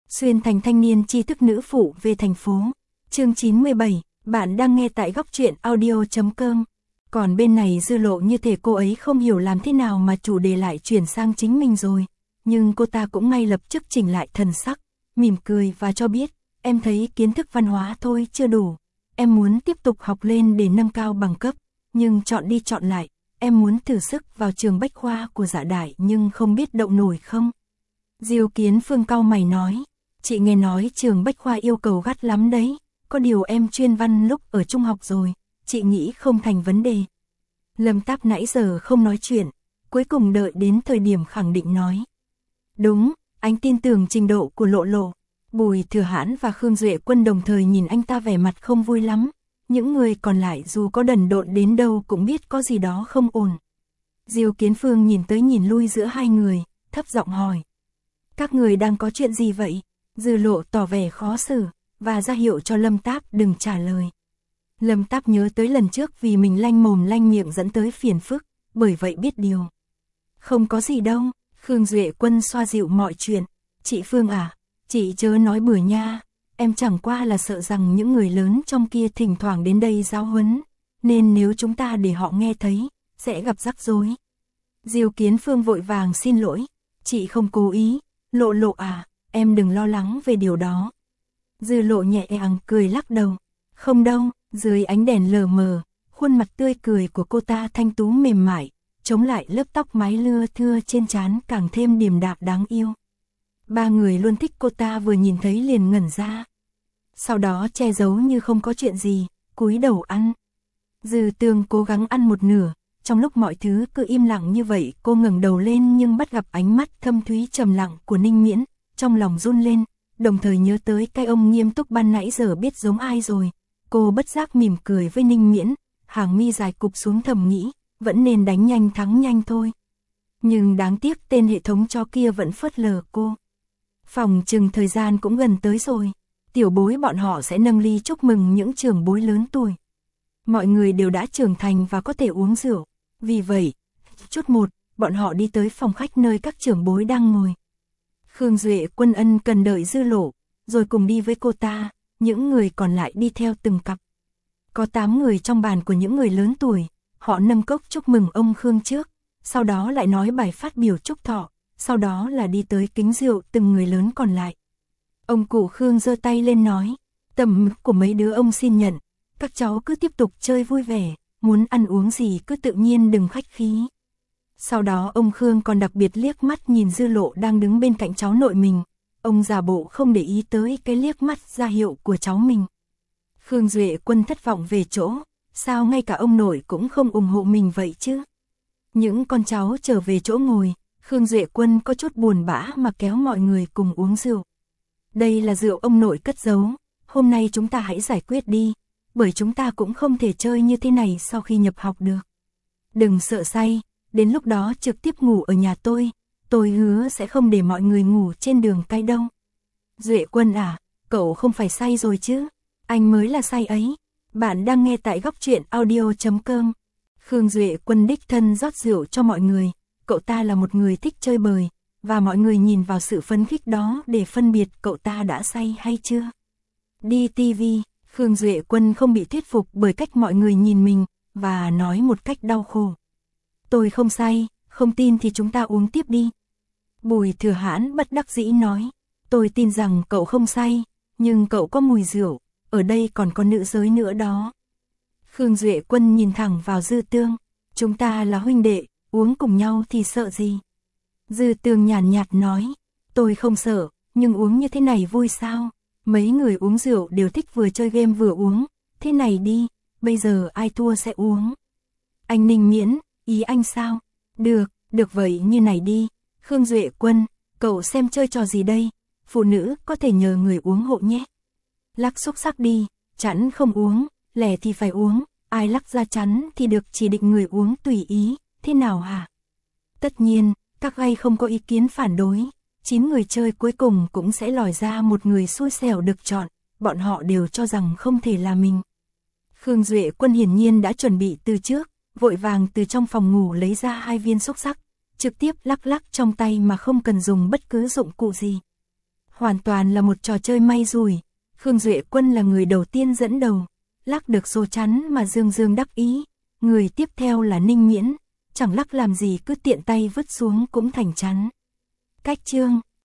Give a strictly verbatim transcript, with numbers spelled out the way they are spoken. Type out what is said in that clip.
Xuyên thành thanh niên tri thức nữ phụ về thành phố. Chương chín mươi bảy, bạn đang nghe tại góc truyện audio chấm com. Còn bên này Dư Lộ như thể cô ấy không hiểu làm thế nào mà chủ đề lại chuyển sang chính mình rồi. Nhưng cô ta cũng ngay lập tức chỉnh lại thần sắc, mỉm cười và cho biết, em thấy kiến thức văn hóa thôi chưa đủ. Em muốn tiếp tục học lên để nâng cao bằng cấp, nhưng chọn đi chọn lại, em muốn thử sức vào trường Bách Khoa của Dạ Đại nhưng không biết đậu nổi không. Diêu Kiến Phương cau mày nói, chị nghe nói trường Bách Khoa yêu cầu gắt lắm đấy, có điều em chuyên văn lúc ở trung học rồi, chị nghĩ không thành vấn đề. Lâm Táp nãy giờ không nói chuyện, cuối cùng đợi đến thời điểm khẳng định nói. Đúng, anh tin tưởng trình độ của Lộ Lộ. Bùi Thừa Hãn và Khương Duệ Quân đồng thời nhìn anh ta vẻ mặt không vui lắm. Những người còn lại dù có đần độn đến đâu cũng biết có gì đó không ổn. Diêu Kiến Phương nhìn tới nhìn lui giữa hai người, thấp giọng hỏi. Các người đang có chuyện gì vậy? Dư Lộ tỏ vẻ khó xử, và ra hiệu cho Lâm Táp đừng trả lời. Lâm Táp nhớ tới lần trước vì mình lanh mồm lanh miệng dẫn tới phiền phức, bởi vậy biết điều. Không có gì đâu, Khương Duệ Quân xoa dịu mọi chuyện. Chị Phương à, chị chớ nói bừa nha, em chẳng qua là sợ rằng những người lớn trong kia thỉnh thoảng đến đây giáo huấn, nên nếu chúng ta để họ nghe thấy, sẽ gặp rắc rối. Diêu Kiến Phương vội vàng xin lỗi, chị không cố ý, Lộ Lộ à, em đừng lo lắng về điều đó. Dư Lộ nhẹ nhàng cười lắc đầu, không đâu, dưới ánh đèn lờ mờ, khuôn mặt tươi cười của cô ta thanh tú mềm mại, chống lại lớp tóc mái lưa thưa trên trán càng thêm điềm đạm đáng yêu. Ba người luôn thích cô ta vừa nhìn thấy liền ngẩn ra. Sau đó che giấu như không có chuyện gì, cúi đầu ăn. Dư Tương cố gắng ăn một nửa, trong lúc mọi thứ cứ im lặng như vậy cô ngẩng đầu lên nhưng bắt gặp ánh mắt thâm thúy trầm lặng của Ninh Miễn, trong lòng run lên, đồng thời nhớ tới cái ông nghiêm túc ban nãy giờ biết giống ai rồi. Cô bất giác mỉm cười với Ninh Miễn, hàng mi dài cụp xuống thầm nghĩ, vẫn nên đánh nhanh thắng nhanh thôi. Nhưng đáng tiếc tên hệ thống chó kia vẫn phớt lờ cô. Phòng chừng thời gian cũng gần tới rồi, tiểu bối bọn họ sẽ nâng ly chúc mừng những trưởng bối lớn tuổi. Mọi người đều đã trưởng thành và có thể uống rượu, vì vậy, chút một, bọn họ đi tới phòng khách nơi các trưởng bối đang ngồi. Khương Duệ Quân ân cần đợi Dư Lộ, rồi cùng đi với cô ta, những người còn lại đi theo từng cặp. Có tám người trong bàn của những người lớn tuổi, họ nâng cốc chúc mừng ông Khương trước, sau đó lại nói bài phát biểu chúc thọ, sau đó là đi tới kính rượu từng người lớn còn lại. Ông cụ Khương giơ tay lên nói, tầm mức của mấy đứa ông xin nhận, các cháu cứ tiếp tục chơi vui vẻ, muốn ăn uống gì cứ tự nhiên đừng khách khí. Sau đó ông Khương còn đặc biệt liếc mắt nhìn Dư Lộ đang đứng bên cạnh cháu nội mình, ông giả bộ không để ý tới cái liếc mắt ra hiệu của cháu mình. Khương Duệ Quân thất vọng về chỗ, sao ngay cả ông nội cũng không ủng hộ mình vậy chứ? Những con cháu trở về chỗ ngồi, Khương Duệ Quân có chút buồn bã mà kéo mọi người cùng uống rượu. Đây là rượu ông nội cất giấu, hôm nay chúng ta hãy giải quyết đi, bởi chúng ta cũng không thể chơi như thế này sau khi nhập học được. Đừng sợ say, đến lúc đó trực tiếp ngủ ở nhà tôi, tôi hứa sẽ không để mọi người ngủ trên đường cái đâu. Duệ Quân à, cậu không phải say rồi chứ? Anh mới là say ấy. Bạn đang nghe tại góc truyện audio chấm com. Khương Duệ Quân đích thân rót rượu cho mọi người, cậu ta là một người thích chơi bời, và mọi người nhìn vào sự phấn khích đó để phân biệt cậu ta đã say hay chưa. Đi ti vi, Khương Duệ Quân không bị thuyết phục bởi cách mọi người nhìn mình, và nói một cách đau khổ. Tôi không say, không tin thì chúng ta uống tiếp đi. Bùi Thừa Hãn bất đắc dĩ nói, tôi tin rằng cậu không say, nhưng cậu có mùi rượu, ở đây còn có nữ giới nữa đó. Khương Duệ Quân nhìn thẳng vào Dư Tương, chúng ta là huynh đệ, uống cùng nhau thì sợ gì. Dư Tương nhàn nhạt nói, tôi không sợ, nhưng uống như thế này vui sao? Mấy người uống rượu đều thích vừa chơi game vừa uống, thế này đi, bây giờ ai thua sẽ uống. Anh Ninh Miễn, ý anh sao? Được, được vậy như này đi. Khương Duệ Quân, cậu xem chơi trò gì đây? Phụ nữ có thể nhờ người uống hộ nhé. Lắc xúc sắc đi, chẵn không uống, lẻ thì phải uống, ai lắc ra chắn thì được chỉ định người uống tùy ý, thế nào hả? Tất nhiên, các gay không có ý kiến phản đối, chín người chơi cuối cùng cũng sẽ lòi ra một người xui xẻo được chọn, bọn họ đều cho rằng không thể là mình. Khương Duệ Quân hiển nhiên đã chuẩn bị từ trước, vội vàng từ trong phòng ngủ lấy ra hai viên xúc sắc, trực tiếp lắc lắc trong tay mà không cần dùng bất cứ dụng cụ gì. Hoàn toàn là một trò chơi may rủi. Khương Duệ Quân là người đầu tiên dẫn đầu, lắc được số chắn mà Dương Dương đắc ý. Người tiếp theo là Ninh Miễn, chẳng lắc làm gì cứ tiện tay vứt xuống cũng thành chắn. Cách chương